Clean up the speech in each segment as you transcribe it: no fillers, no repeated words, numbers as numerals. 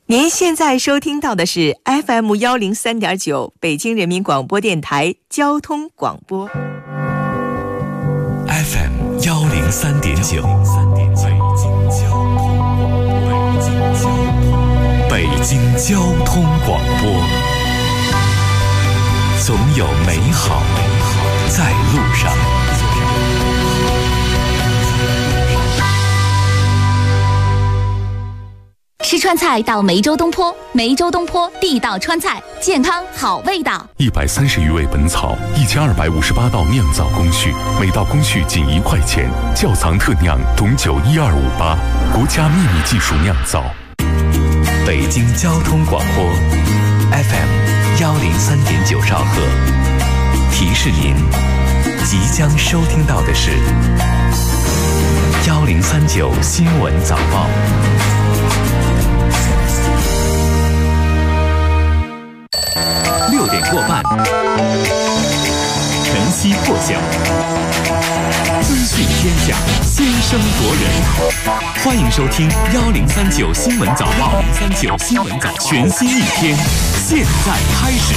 您现在收听到的是 FM103.9 北京人民广播电台交通广播。 FM103.9 北京交通广播，总有美好在路上。 吃川菜到梅州东坡，梅州东坡地道川菜，健康好味道。 130余味本草，1258道酿造工序，每道工序仅1块钱。窖藏特酿董酒12588，国家秘密技术酿造。 北京交通广播 FM103.9 兆赫，提示您即将收听到的是1039新闻早报。6点过半，晨曦破晓，资讯天下，先声夺人。欢迎收听1039新闻早报，1039新闻早报，全新一天，现在开始。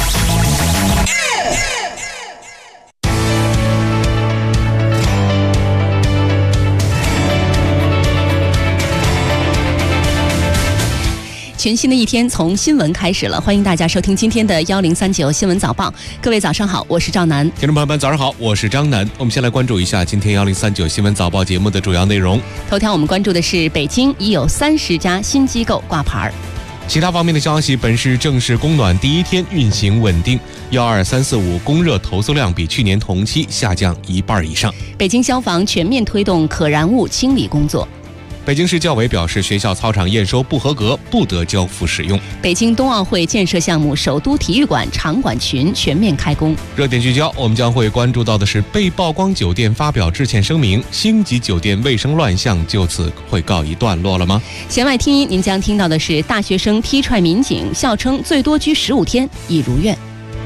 全新的一天从新闻开始了，欢迎大家收听今天的1039新闻早报。各位早上好，我是赵楠。 听众朋友们早上好，我是张楠。我们先来关注一下今天1039新闻早报节目的主要内容。 头条我们关注的是北京已有30家新机构挂牌。 其他方面的消息，本市正式供暖第一天运行稳定，12345供热投诉量比去年同期下降1半以上。 北京消防全面推动可燃物清理工作。 北京市教委表示，学校操场验收不合格，不得交付使用。 北京冬奥会建设项目首都体育馆场馆群全面开工。 热点聚焦，我们将会关注到的是被曝光酒店发表致歉声明，星级酒店卫生乱象就此会告一段落了吗？ 弦外听音，您将听到的是大学生踢踹民警，笑称最多拘15天已如愿。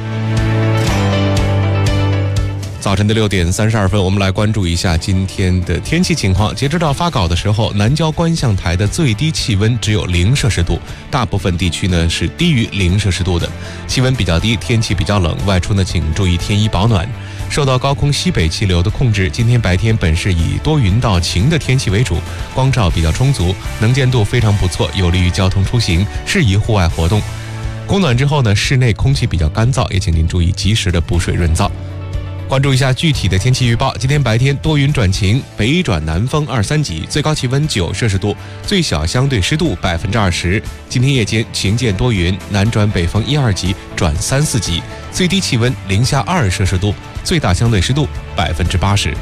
早晨的6点32分，我们来关注一下今天的天气情况。截止到发稿的时候，南郊观象台的最低气温只有0摄氏度，大部分地区呢是低于0摄氏度的，气温比较低，天气比较冷，外出呢请注意添衣保暖。受到高空西北气流的控制，今天白天本市以多云到晴的天气为主，光照比较充足，能见度非常不错，有利于交通出行，适宜户外活动。供暖之后呢，室内空气比较干燥，也请您注意及时的补水润燥。关注一下具体的天气预报，今天白天多云转晴，北转南风2、3级，最高气温9摄氏度，最小相对湿度20%。今天夜间晴间多云，南转北风1、2级转3、4级，最低气温零下2摄氏度，最大相对湿度80%。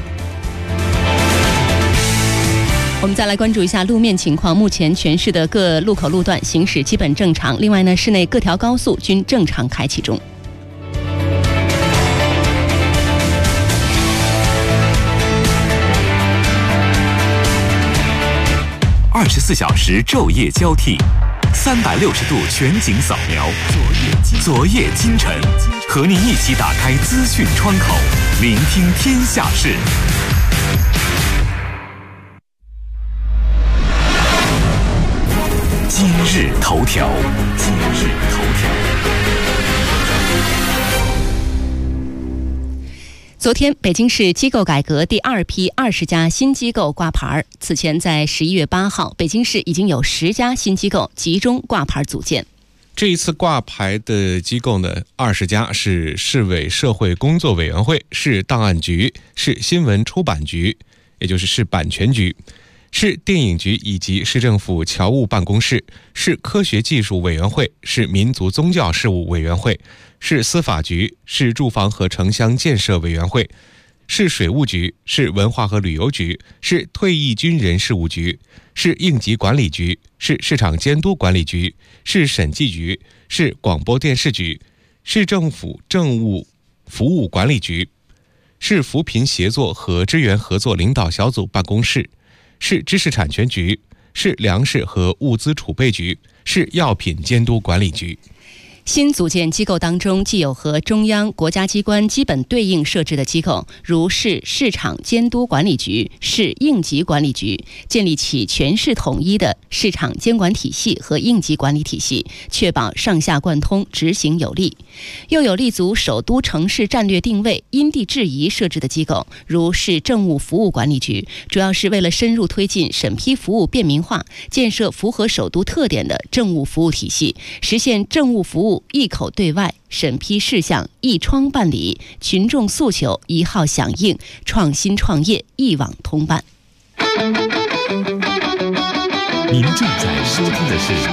我们再来关注一下路面情况，目前全市的各路口路段行驶基本正常，另外呢，市内各条高速均正常开启中。 24小时昼夜交替，360度全景扫描，昨夜今晨，和您一起打开资讯窗口，聆听天下事。今日头条。 昨天，北京市机构改革第2批20家新机构挂牌。此前，在11月8号，北京市已经有10家新机构集中挂牌组建。 这一次挂牌的机构呢，20家是市委社会工作委员会、市档案局、市新闻出版局，也就是市版权局、市电影局以及市政府侨务办公室、市科学技术委员会、市民族宗教事务委员会、市司法局、市住房和城乡建设委员会、市水务局、市文化和旅游局、市退役军人事务局、市应急管理局、市市场监督管理局、市审计局、市广播电视局、市政府政务服务管理局、市扶贫协作和支援合作领导小组办公室、市知识产权局、市粮食和物资储备局、市药品监督管理局。 新组建机构当中，既有和中央国家机关基本对应设置的机构，如市市场监督管理局、市应急管理局，建立起全市统一的市场监管体系和应急管理体系，确保上下贯通、执行有力；又有立足首都城市战略定位、因地制宜设置的机构，如市政务服务管理局，主要是为了深入推进审批服务便民化，建设符合首都特点的政务服务体系，实现政务服务一口对外，审批事项一窗办理，群众诉求一号响应，创新创业一网通办。 您正在收听的是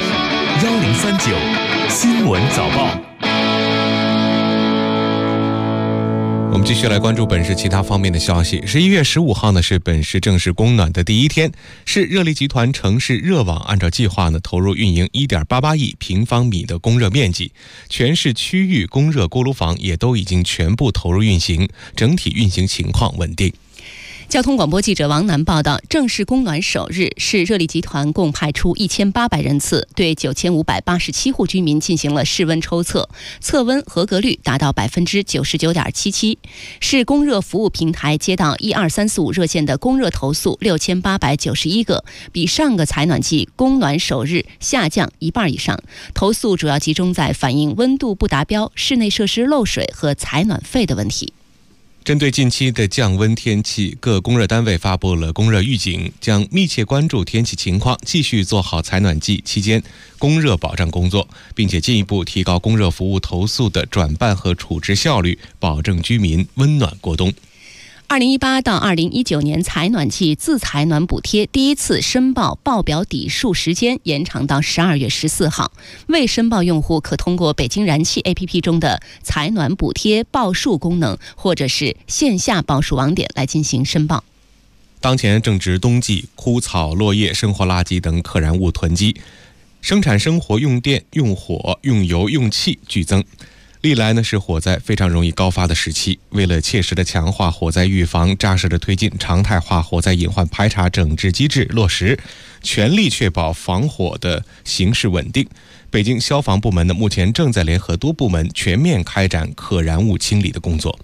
1039新闻早报。 我们继续来关注本市其他方面的消息。11月15号呢是本市正式供暖的第一天，市热力集团城市热网按照计划呢投入运营 1.88 亿平方米的供热面积，全市区域供热锅炉房也都已经全部投入运行，整体运行情况稳定。 交通广播记者王楠报道，正式供暖首日，市热力集团共派出1800人次，对9587户居民进行了室温抽测，测温合格率达到 99.77%。市供热服务平台接到12345热线的供热投诉6891个，比上个采暖季供暖首日下降一半以上。投诉主要集中在反映温度不达标、室内设施漏水和采暖费的问题。 针对近期的降温天气，各供热单位发布了供热预警，将密切关注天气情况，继续做好采暖季期间供热保障工作，并且进一步提高供热服务投诉的转办和处置效率，保证居民温暖过冬。 2018到2019年采暖季自采暖补贴第一次申报报表底数时间延长到12月14号，未申报用户可通过北京燃气 APP 中的采暖补贴报数功能，或者是线下报数网点来进行申报。 当前正值冬季，枯草、落叶、生活垃圾等可燃物囤积，生产生活用电、用火、用油、用气剧增。历来呢是火灾非常容易高发的时期，为了切实的强化火灾预防，扎实的推进常态化火灾隐患排查整治机制落实，全力确保防火的形势稳定。北京消防部门呢目前正在联合多部门全面开展可燃物清理的工作。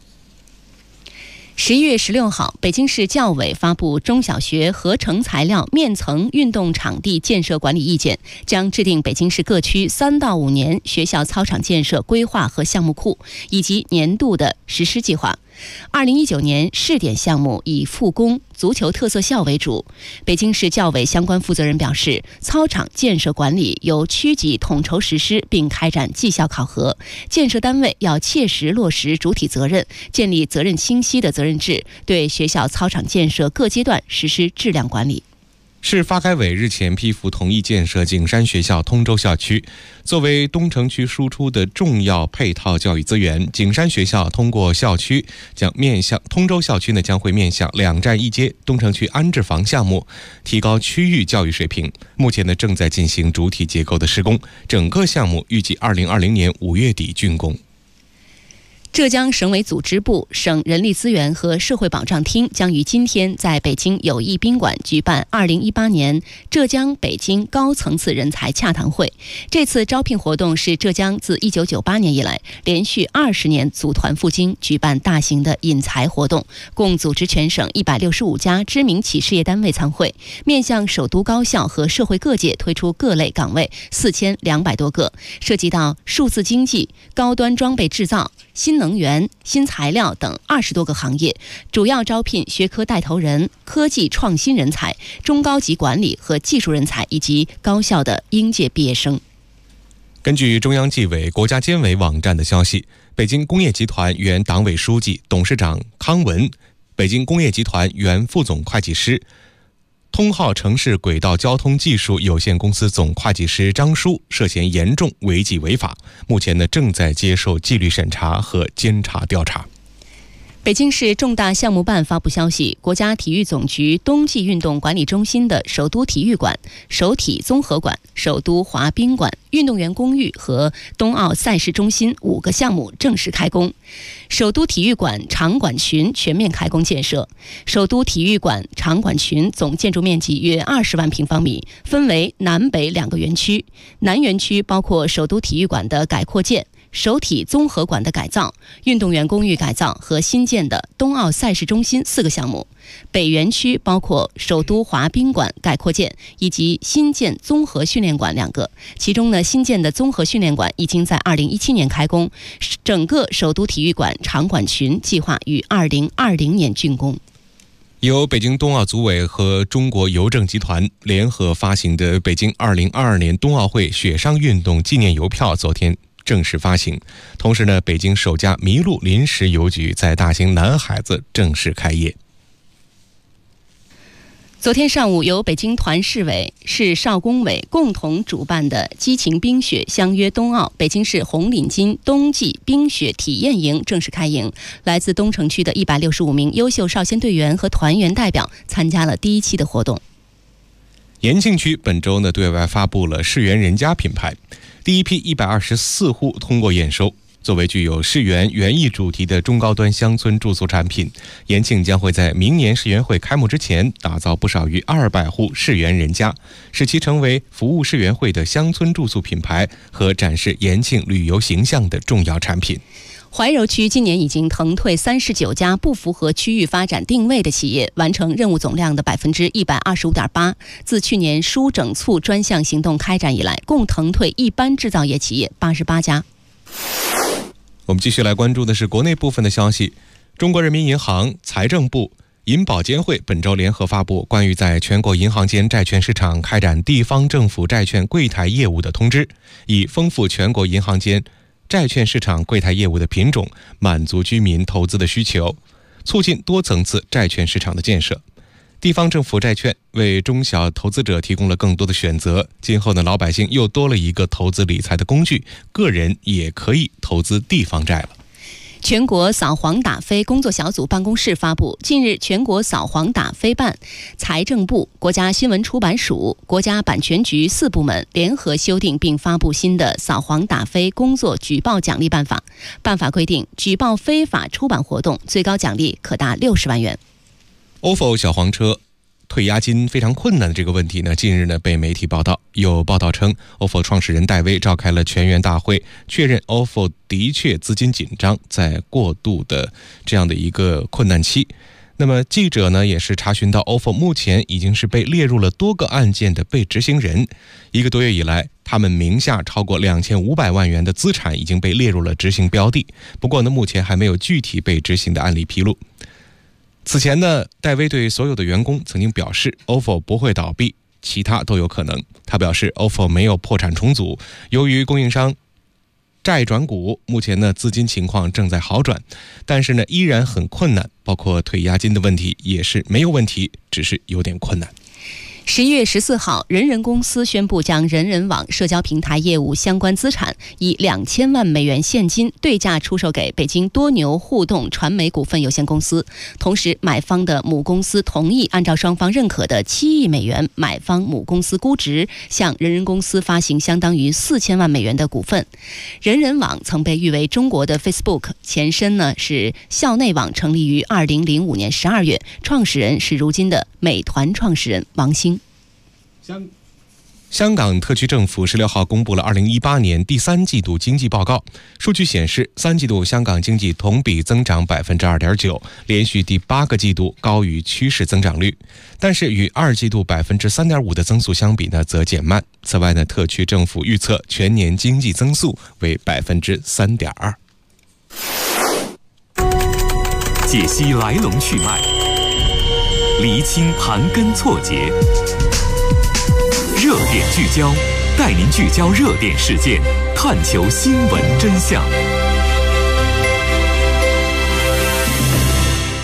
11月16号，北京市教委发布中小学合成材料面层运动场地建设管理意见，将制定北京市各区3到5年学校操场建设规划和项目库，以及年度的实施计划。2019年试点项目以复工、足球特色校为主。北京市教委相关负责人表示，操场建设管理由区级统筹实施，并开展绩效考核。建设单位要切实落实主体责任，建立责任清晰的责任制，对学校操场建设各阶段实施质量管理。 市发改委日前批复同意建设景山学校通州校区。作为东城区输出的重要配套教育资源，景山学校通过校区将面向通州校区呢将会面向2站1街东城区安置房项目，提高区域教育水平。目前呢正在进行主体结构的施工，整个项目预计2020年5月底竣工。浙江省委组织部、省人力资源和社会保障厅将于今天在北京友谊宾馆举办2018年浙江北京高层次人才洽谈会。这次招聘活动是浙江自1998年以来连续20年组团赴京举办大型的引才活动，共组织全省165家知名企事业单位参会，面向首都高校和社会各界推出各类岗位4200多个，涉及到数字经济、高端装备制造、新能源、新材料等20多个行业，主要招聘学科带头人、科技创新人才、中高级管理和技术人才以及高校的应届毕业生。根据中央纪委国家监委网站的消息，北京工业集团原党委书记、董事长康文，北京工业集团原副总会计师，通号城市轨道交通技术有限公司总会计师张书涉嫌严重违纪违法，目前呢正在接受纪律审查和监察调查。 北京市重大项目办发布消息，国家体育总局冬季运动管理中心的首都体育馆、首体综合馆、首都滑冰馆、运动员公寓和冬奥赛事中心5个项目正式开工。首都体育馆场馆群全面开工建设。首都体育馆场馆群总建筑面积约20万平方米，分为南北2个园区。南园区包括首都体育馆的改扩建、首体综合馆的改造、运动员公寓改造和新建的冬奥赛事中心4个项目。北园区包括首都滑冰馆改扩建以及新建综合训练馆2个，其中呢，新建的综合训练馆已经在2017年开工，整个首都体育馆场馆群计划于2020年竣工。 由北京冬奥组委和中国邮政集团联合发行的北京2022年冬奥会雪上运动纪念邮票昨天正式发行。同时呢，北京首家麋鹿临时邮局在大兴南海子正式开业。 昨天上午，由北京团市委、市少工委共同主办的激情冰雪相约冬奥北京市红领巾冬季冰雪体验营正式开营。来自东城区的165名优秀少先队员和团员代表参加了第1期的活动。 延庆区本周呢对外发布了世园人家品牌，第一批124户通过验收。作为具有世园园艺主题的中高端乡村住宿产品，延庆将会在明年世园会开幕之前打造不少于200户世园人家，使其成为服务世园会的乡村住宿品牌和展示延庆旅游形象的重要产品。 怀柔区今年已经腾退39家不符合区域发展定位的企业，完成任务总量的 125.8%。自去年疏整促专项行动开展以来，共腾退一般制造业企业88家。 我们继续来关注的是国内部分的消息。中国人民银行、财政部、银保监会本周联合发布关于在全国银行间债券市场开展地方政府债券柜台业务的通知，以丰富全国银行间债券市场柜台业务的品种，满足居民投资的需求，促进多层次债券市场的建设。地方政府债券为中小投资者提供了更多的选择，今后呢，老百姓又多了一个投资理财的工具，个人也可以投资地方债了。 全国扫黄打非工作小组办公室发布，近日全国扫黄打非办、财政部、国家新闻出版署、国家版权局4部门联合修订并发布新的扫黄打非工作举报奖励办法。办法规定，举报非法出版活动，最高奖励可达60万元。 ofo 小黄车退押金非常困难的这个问题呢，近日呢被媒体报道，有报道称 ofo 创始人戴威召开了全员大会，确认 ofo 的确资金紧张，在过渡的这样的一个困难期。那么记者呢也是查询到 ofo 目前已经是被列入了多个案件的被执行人，1个多月以来，他们名下超过2500万元的资产已经被列入了执行标的，不过呢目前还没有具体被执行的案例披露。此前呢，戴威对所有的员工曾经表示 ofo 不会倒闭，其他都有可能。他表示 ofo 没有破产重组，由于供应商债转股，目前呢资金情况正在好转，但是呢依然很困难，包括退押金的问题也是没有问题，只是有点困难。 11月14号，人人公司宣布将人人网社交平台业务相关资产以2000万美元现金对价出售给北京多牛互动传媒股份有限公司，同时买方的母公司同意按照双方认可的7亿美元买方母公司估值，向人人公司发行相当于4000万美元的股份。人人网曾被誉为中国的 Facebook， 前身呢是校内网，成立于2005年12月，创始人是如今的美团创始人王兴。 香港特区政府16号公布了2018年第3季度经济报告，数据显示3季度香港经济同比增长 2.9%， 连续第8个季度高于趋势增长率，但是与2季度 3.5% 的增速相比呢则减慢。此外呢，特区政府预测全年经济增速为 3.2%。 解析来龙去脉，厘清盘根错节，热点聚焦，带您聚焦热点事件，探求新闻真相。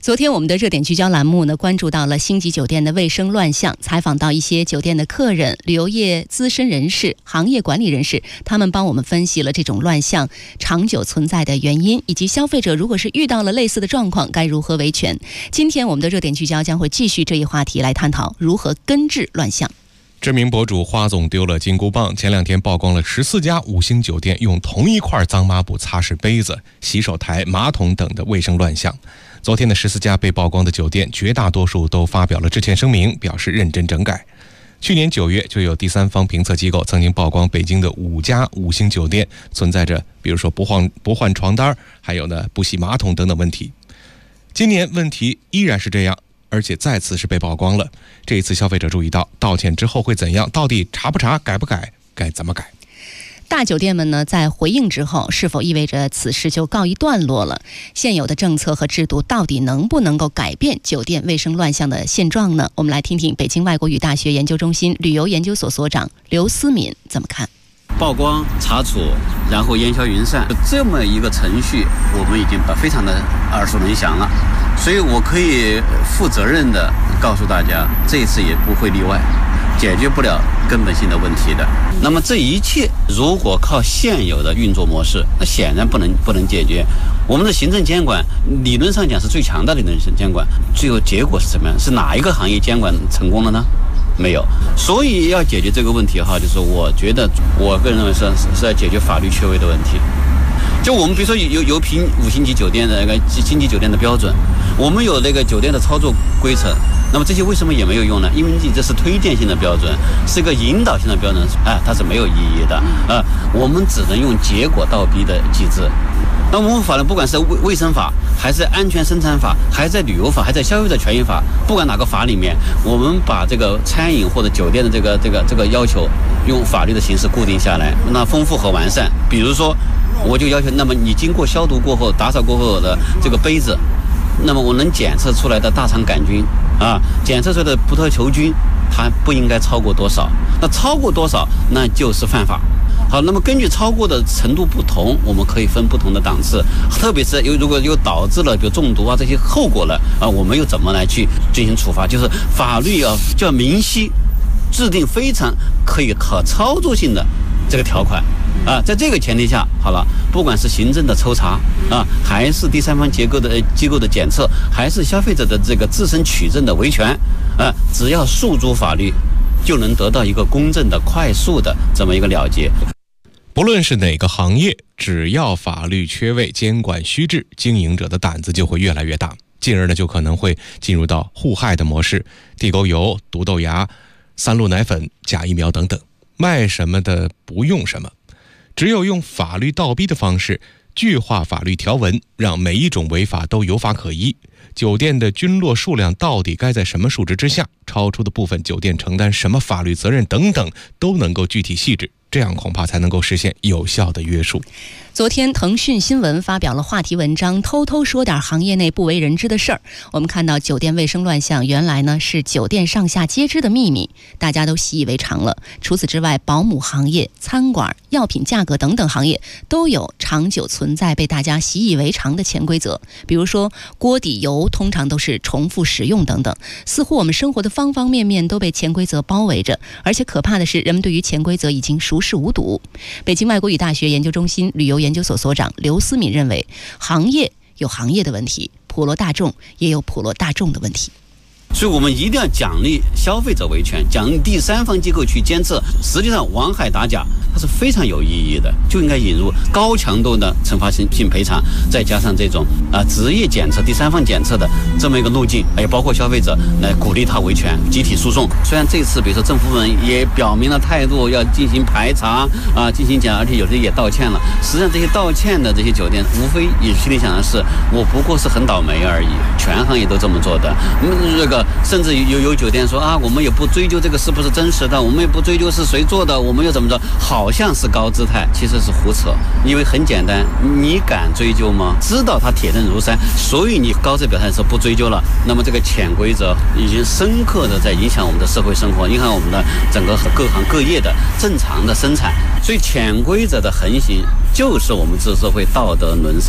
昨天我们的热点聚焦栏目呢，关注到了星级酒店的卫生乱象，采访到一些酒店的客人、旅游业资深人士、行业管理人士，他们帮我们分析了这种乱象长久存在的原因，以及消费者如果是遇到了类似的状况，该如何维权。今天我们的热点聚焦将会继续这一话题来探讨如何根治乱象。 知名博主花总丢了金箍棒，前2天曝光了14家5星酒店用同一块脏抹布擦拭杯子、洗手台、马桶等的卫生乱象。昨天的14家被曝光的酒店，绝大多数都发表了致歉声明，表示认真整改。去年9月就有第三方评测机构曾经曝光北京的5家5星酒店存在着比如说不换床单，还有呢不洗马桶等等问题。今年问题依然是这样，而且再次是被曝光了。这一次消费者注意到，道歉之后会怎样？到底查不查？改不改？该怎么改？ 大酒店们呢，在回应之后，是否意味着此事就告一段落了？现有的政策和制度到底能不能够改变酒店卫生乱象的现状呢？我们来听听北京外国语大学研究中心旅游研究所所长刘思敏怎么看。 曝光、查处，然后烟消云散，这么一个程序，我们已经非常的耳熟能详了。所以我可以负责任的告诉大家，这一次也不会例外，解决不了根本性的问题的。那么这一切如果靠现有的运作模式，那显然不能解决。我们的行政监管理论上讲是最强大的理论监管，最后结果是什么样？是哪一个行业监管成功了呢？没有。所以要解决这个问题就是我觉得我个人认为是要解决法律缺位的问题。就我们比如说有评5星级酒店的那个星级酒店的标准，我们有那个酒店的操作规程，那么这些为什么也没有用呢？因为这是推荐性的标准，是一个引导性的标准，它是没有意义的我们只能用结果倒逼的机制。那我们法律不管是卫生法，还是安全生产法，还是在旅游法，还是在消费者权益法，不管哪个法里面，我们把这个餐饮或者酒店的这个要求用法律的形式固定下来，那丰富和完善。比如说我就要求，那么你经过消毒过后、打扫过后的这个杯子，那么我能检测出来的大肠杆菌检测出来的葡萄球菌，它不应该超过多少？那超过多少，那就是犯法。好，那么根据超过的程度不同，我们可以分不同的档次，特别是如果有导致了比如中毒这些后果了我们又怎么来去进行处罚？就是法律要明晰，制定非常可操作性的这个条款在这个前提下，好了，不管是行政的抽查还是第三方机构的检测，还是消费者的这个自身取证的维权只要诉诸法律，就能得到一个公正的、快速的这么一个了结。 不论是哪个行业，只要法律缺位、监管虚置，经营者的胆子就会越来越大，进而呢就可能会进入到互害的模式，地沟油、毒豆芽、3鹿奶粉、假疫苗等等，卖什么的不用什么。只有用法律倒逼的方式，具化法律条文，让每一种违法都有法可依。酒店的均落数量到底该在什么数值之下，超出的部分酒店承担什么法律责任等等，都能够具体细致，这样恐怕才能够实现有效的约束。 昨天腾讯新闻发表了话题文章，偷偷说点行业内不为人知的事儿。我们看到酒店卫生乱象原来呢是酒店上下皆知的秘密，大家都习以为常了。除此之外，保姆行业、餐馆、药品价格等等行业都有长久存在被大家习以为常的潜规则，比如说锅底油通常都是重复使用等等，似乎我们生活的方方面面都被潜规则包围着，而且可怕的是人们对于潜规则已经熟视无睹。北京外国语大学研究中心旅游研究所所长刘思敏认为，行业有行业的问题，普罗大众也有普罗大众的问题。 所以我们一定要奖励消费者维权，奖励第三方机构去监测。实际上枉海打假它是非常有意义的，就应该引入高强度的惩罚性赔偿，再加上这种职业检测、第三方检测的这么一个路径，也包括消费者来鼓励他维权、集体诉讼。虽然这次比如说政府部门也表明了态度，要进行排查进行检，而且有些也道歉了。实际上这些道歉的这些酒店，无非也心里想的是，我不过是很倒霉而已，全行业都这么做的。这个甚至有酒店说我们也不追究这个是不是真实的，我们也不追究是谁做的，我们又怎么着，好像是高姿态，其实是胡扯。因为很简单，你敢追究吗？知道它铁证如山，所以你高姿表态说不追究了，那么这个潜规则已经深刻的在影响我们的社会生活，影响我们的整个各行各业的正常的生产。所以潜规则的横行就是我们这社会道德沦丧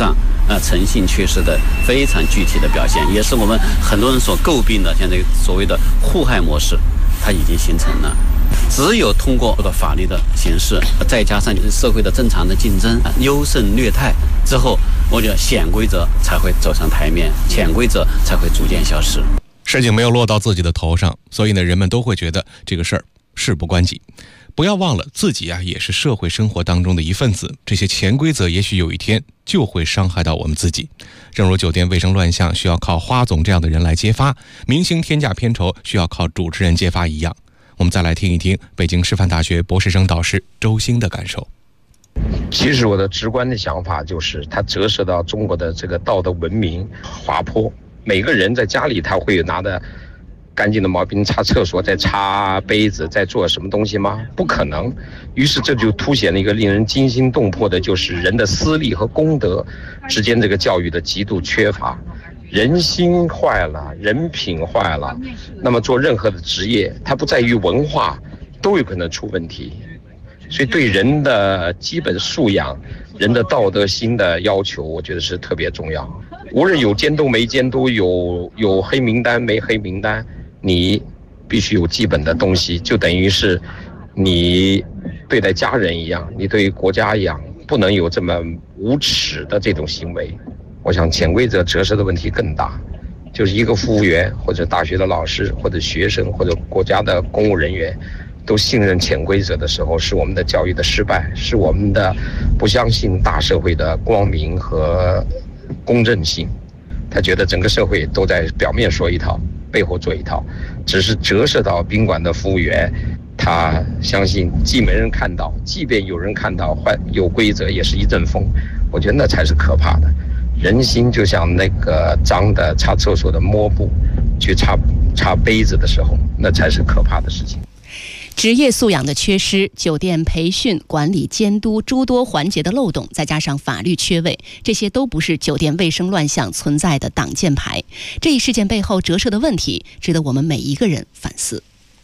诚信缺失的非常具体的表现，也是我们很多人所诟病的现在所谓的互害模式，它已经形成了。只有通过法律的形式，再加上社会的正常的竞争，优胜劣汰之后，我觉得潜规则才会走上台面，潜规则才会逐渐消失。 事情没有落到自己的头上，所以呢，人们都会觉得这个事儿事不关己。不要忘了自己也是社会生活当中的一份子，这些潜规则也许有一天就会伤害到我们自己。正如酒店卫生乱象需要靠花总这样的人来揭发，明星天价片酬需要靠主持人揭发一样。我们再来听一听北京师范大学博士生导师周兴的感受。 其实我的直观的想法就是，它折射到中国的这个道德文明滑坡。每个人在家里他会有拿的干净的毛巾擦厕所，在擦杯子，在做什么东西吗？不可能。于是这就凸显了一个令人惊心动魄的，就是人的私利和公德之间这个教育的极度缺乏。人心坏了，人品坏了，那么做任何的职业，它不在于文化，都有可能出问题。所以对人的基本素养、人的道德心的要求，我觉得是特别重要。无论有监督没监督，有黑名单没黑名单，你必须有基本的东西，就等于是你对待家人一样，你对于国家一样，不能有这么无耻的这种行为。我想潜规则折射的问题更大，就是一个服务员或者大学的老师或者学生或者国家的公务人员都信任潜规则的时候，是我们的教育的失败，是我们的不相信大社会的光明和公正性。他觉得整个社会都在表面说一套，背后做一套，只是折射到宾馆的服务员，他相信既没人看到，即便有人看到有规则也是一阵风。我觉得那才是可怕的。人心就像那个脏的擦厕所的抹布去擦杯子的时候，那才是可怕的事情。 职业素养的缺失，酒店培训、管理、监督诸多环节的漏洞，再加上法律缺位，这些都不是酒店卫生乱象存在的挡箭牌。这一事件背后折射的问题，值得我们每一个人反思。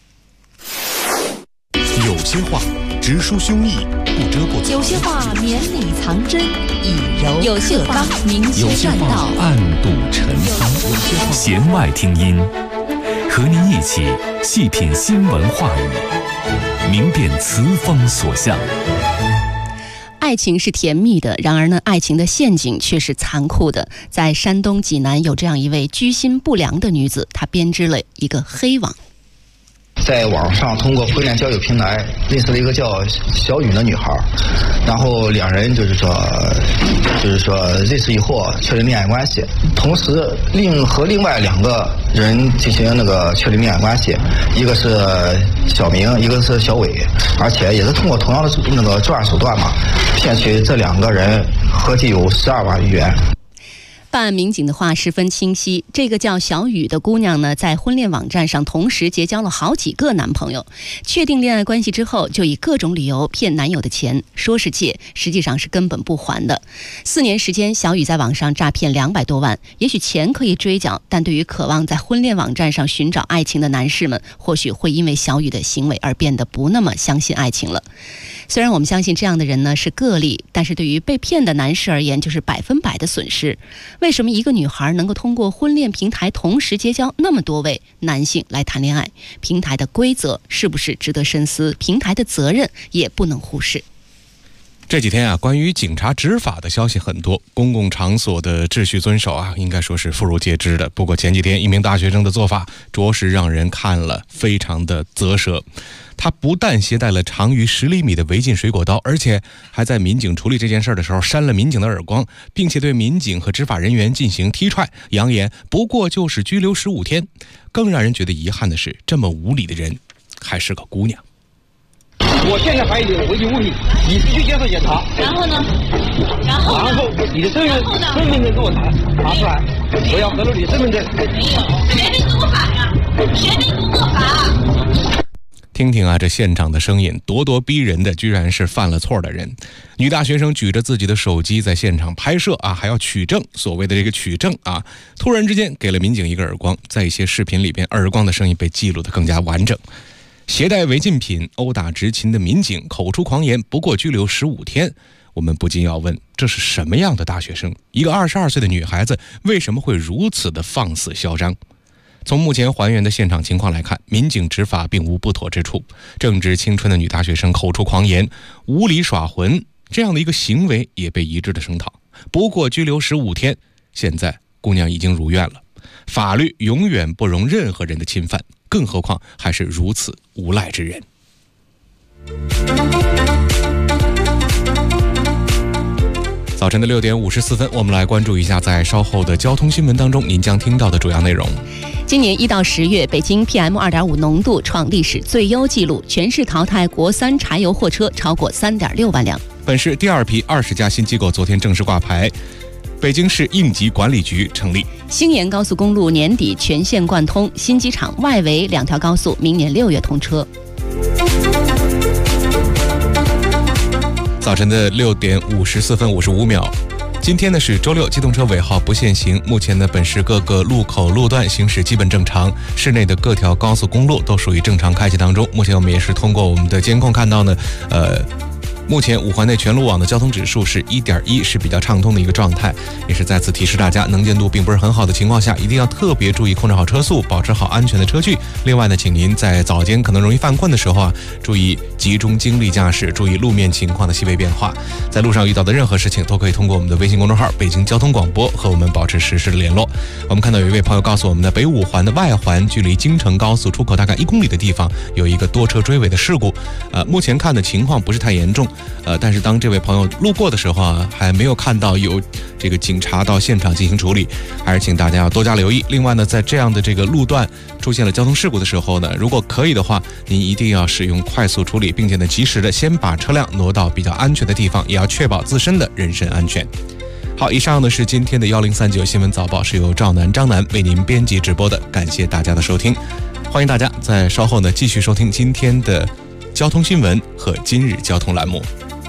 有些话直抒胸臆，不遮不藏； 有些话绵里藏针，以柔有些话明有些确善道， 话暗度陈仓。弦外听音，和您一起细品新闻话语，明辨词风所向。 爱情是甜蜜的，然而呢，爱情的陷阱却是残酷的。在山东济南，有这样一位居心不良的女子，她编织了一个黑网。 在网上通过婚恋交友平台认识了一个叫小雨的女孩，然后两人就是说认识以后确立恋爱关系，同时和另外2个人进行那个确立恋爱关系，一个是小明，一个是小伟，而且也是通过同样的那个作案手段嘛，骗取这2个人合计有12万余元。 办案民警的话十分清晰，这个叫小雨的姑娘呢，在婚恋网站上同时结交了好几个男朋友，确定恋爱关系之后，就以各种理由骗男友的钱，说是借，实际上是根本不还的。4年时间，小雨在网上诈骗200多万，也许钱可以追缴，但对于渴望在婚恋网站上寻找爱情的男士们，或许会因为小雨的行为而变得不那么相信爱情了。虽然我们相信这样的人呢是个例，但是对于被骗的男士而言，就是100%的损失。为什么一个女孩能够通过婚恋平台同时结交那么多位男性来谈恋爱？平台的规则是不是值得深思？平台的责任也不能忽视。 这几天关于警察执法的消息很多，公共场所的秩序遵守应该说是妇孺皆知的。不过前几天一名大学生的做法，着实让人看了非常的啧舌。他不但携带了长于10厘米的违禁水果刀，而且还在民警处理这件事的时候扇了民警的耳光，并且对民警和执法人员进行踢踹，扬言不过就是拘留15天。更让人觉得遗憾的是，这么无理的人还是个姑娘。 我现在怀疑你有违禁物品，你必须接受检查。 然后呢？然后你的身份证给我拿出来，我要核对你身份证。 没有，谁没做过法呀？谁没做过法？ 听听这现场的声音，咄咄逼人的居然是犯了错的人。女大学生举着自己的手机在现场拍摄还要取证，所谓的这个取证突然之间给了民警一个耳光，在一些视频里边，耳光的声音被记录得更加完整。携带违禁品殴打执勤的民警口出狂言，不过拘留15天。我我们不禁要问，这是什么样的大学生？一个22岁的女孩子为什么会如此的放肆嚣张？从目前还原的现场情况来看，民警执法并无不妥之处。正值青春的女大学生口出狂言，无理耍混，这样的一个行为也被一致的声讨。不过拘留15天，现在姑娘已经如愿了。法律永远不容任何人的侵犯，更何况还是如此无赖之人。早晨的6点54分，我们来关注一下在稍后的交通新闻当中您将听到的主要内容。 今年1到10月，北京 PM2.5 浓度创历史最优纪录，全市淘汰国3柴油货车超过3.6万辆。 本市第2批20家新机构昨天正式挂牌，北京市应急管理局成立。 星沿高速公路年底全线贯通，新机场外围2条高速明年6月通车。 早晨的6点54分55秒，今天呢是周六，机动车尾号不限行。目前呢，本市各个路口路段行驶基本正常，市内的各条高速公路都属于正常开启当中。目前我们也是通过我们的监控看到呢，目前5环内全路网的交通指数是1.1，是比较畅通的一个状态，也是再次提示大家，能见度并不是很好的情况下，一定要特别注意控制好车速，保持好安全的车距。另外呢，请您在早间可能容易犯困的时候注意集中精力驾驶，注意路面情况的细微变化。在路上遇到的任何事情，都可以通过我们的微信公众号北京交通广播和我们保持实时的联络。我们看到有一位朋友告诉我们的，北5环的外环距离京承高速出口大概1公里的地方有一个多车追尾的事故，目前看的情况不是太严重，但是当这位朋友路过的时候还没有看到有这个警察到现场进行处理，还是请大家要多加留意。另外呢，在这样的这个路段出现了交通事故的时候呢，如果可以的话，您一定要使用快速处理，并且呢及时的先把车辆挪到比较安全的地方，也要确保自身的人身安全。好，以上呢是今天的1039新闻早报，是由赵楠、张楠为您编辑直播的，感谢大家的收听。欢迎大家在稍后呢继续收听今天的交通新闻和今日交通栏目。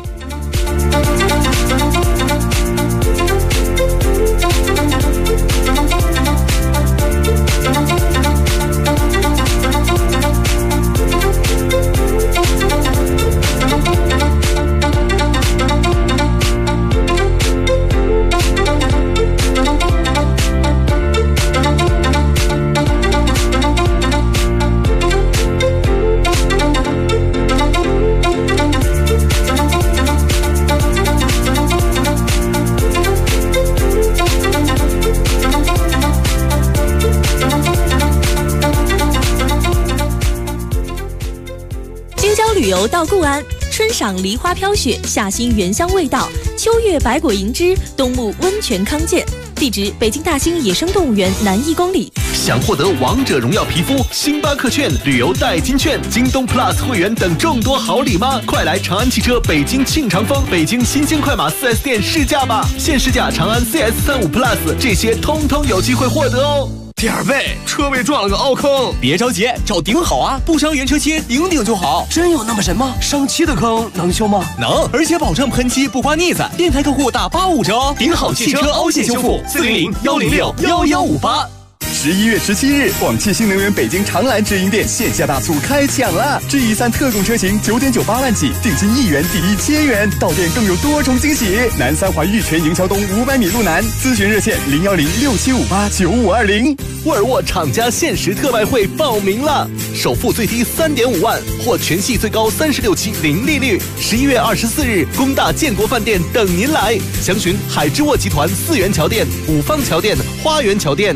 旅游到固安，春赏梨花飘雪，夏欣原香味道，秋月百果银枝，冬沐温泉康健。地址：北京大兴野生动物园南1公里。 想获得王者荣耀皮肤、星巴克券、旅游代金券、京东 Plus 会员等众多好礼吗？快来长安汽车北京庆长丰、北京新兴快马 4S 店试驾吧！现试驾长安 CS35 Plus， 这些通通有机会获得哦。 第二倍，车被撞了个凹坑，别着急，找顶好啊，不伤原车漆，顶就好。真有那么神吗？上漆的坑能修吗？能，而且保证喷漆不刮腻子。电台客户打85折哦。顶好汽车凹陷修复，400-106-1158。 11月17日，广汽新能源北京长蓝直营店线下大促开抢了 ！G3 特供车型9.98万起，定金1元抵1000元，到店更有多重惊喜。南3环玉泉营桥东500米路南，咨询热线01067589520。 沃尔沃厂家限时特卖会报名了，首付最低3.5万，或全系最高36期零利率。11月24日，工大建国饭店等您来，详询海之沃集团4元桥店、五方桥店、花园桥店。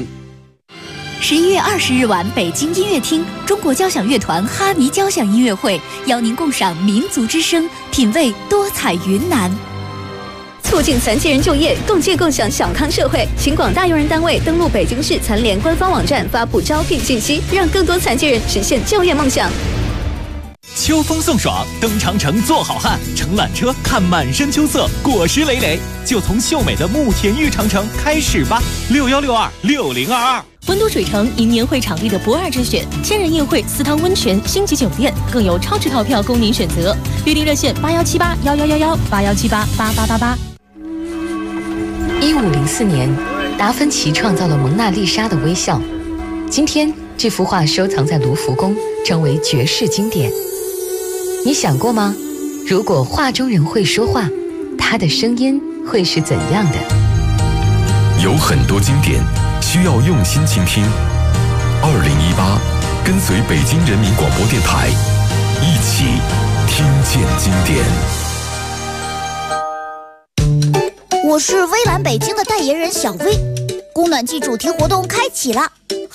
11月20日晚，北京音乐厅，中国交响乐团哈尼交响音乐会邀您共赏民族之声，品味多彩云南。 促进残疾人就业，共建共享小康社会，请广大用人单位登录北京市残联官方网站发布招聘信息，让更多残疾人实现就业梦想。 秋风送爽，登长城做好汉，乘缆车看满山秋色，果实累累，就从秀美的慕田峪长城开始吧。61626022。 温都水城迎年会场地的不二之选，千人宴会、私汤温泉、星级酒店，更有超值套票供您选择。预订热线81781111，8178888888。 1504年，达芬奇创造了蒙娜丽莎的微笑。今天，这幅画收藏在卢浮宫，成为绝世经典。你想过吗？如果画中人会说话，他它的声音会是怎样的？ 有很多经典需要用心倾听。2018，跟随北京人民广播电台，一起听见经典。 我是微蓝北京的代言人小薇，供暖季主题活动开启了，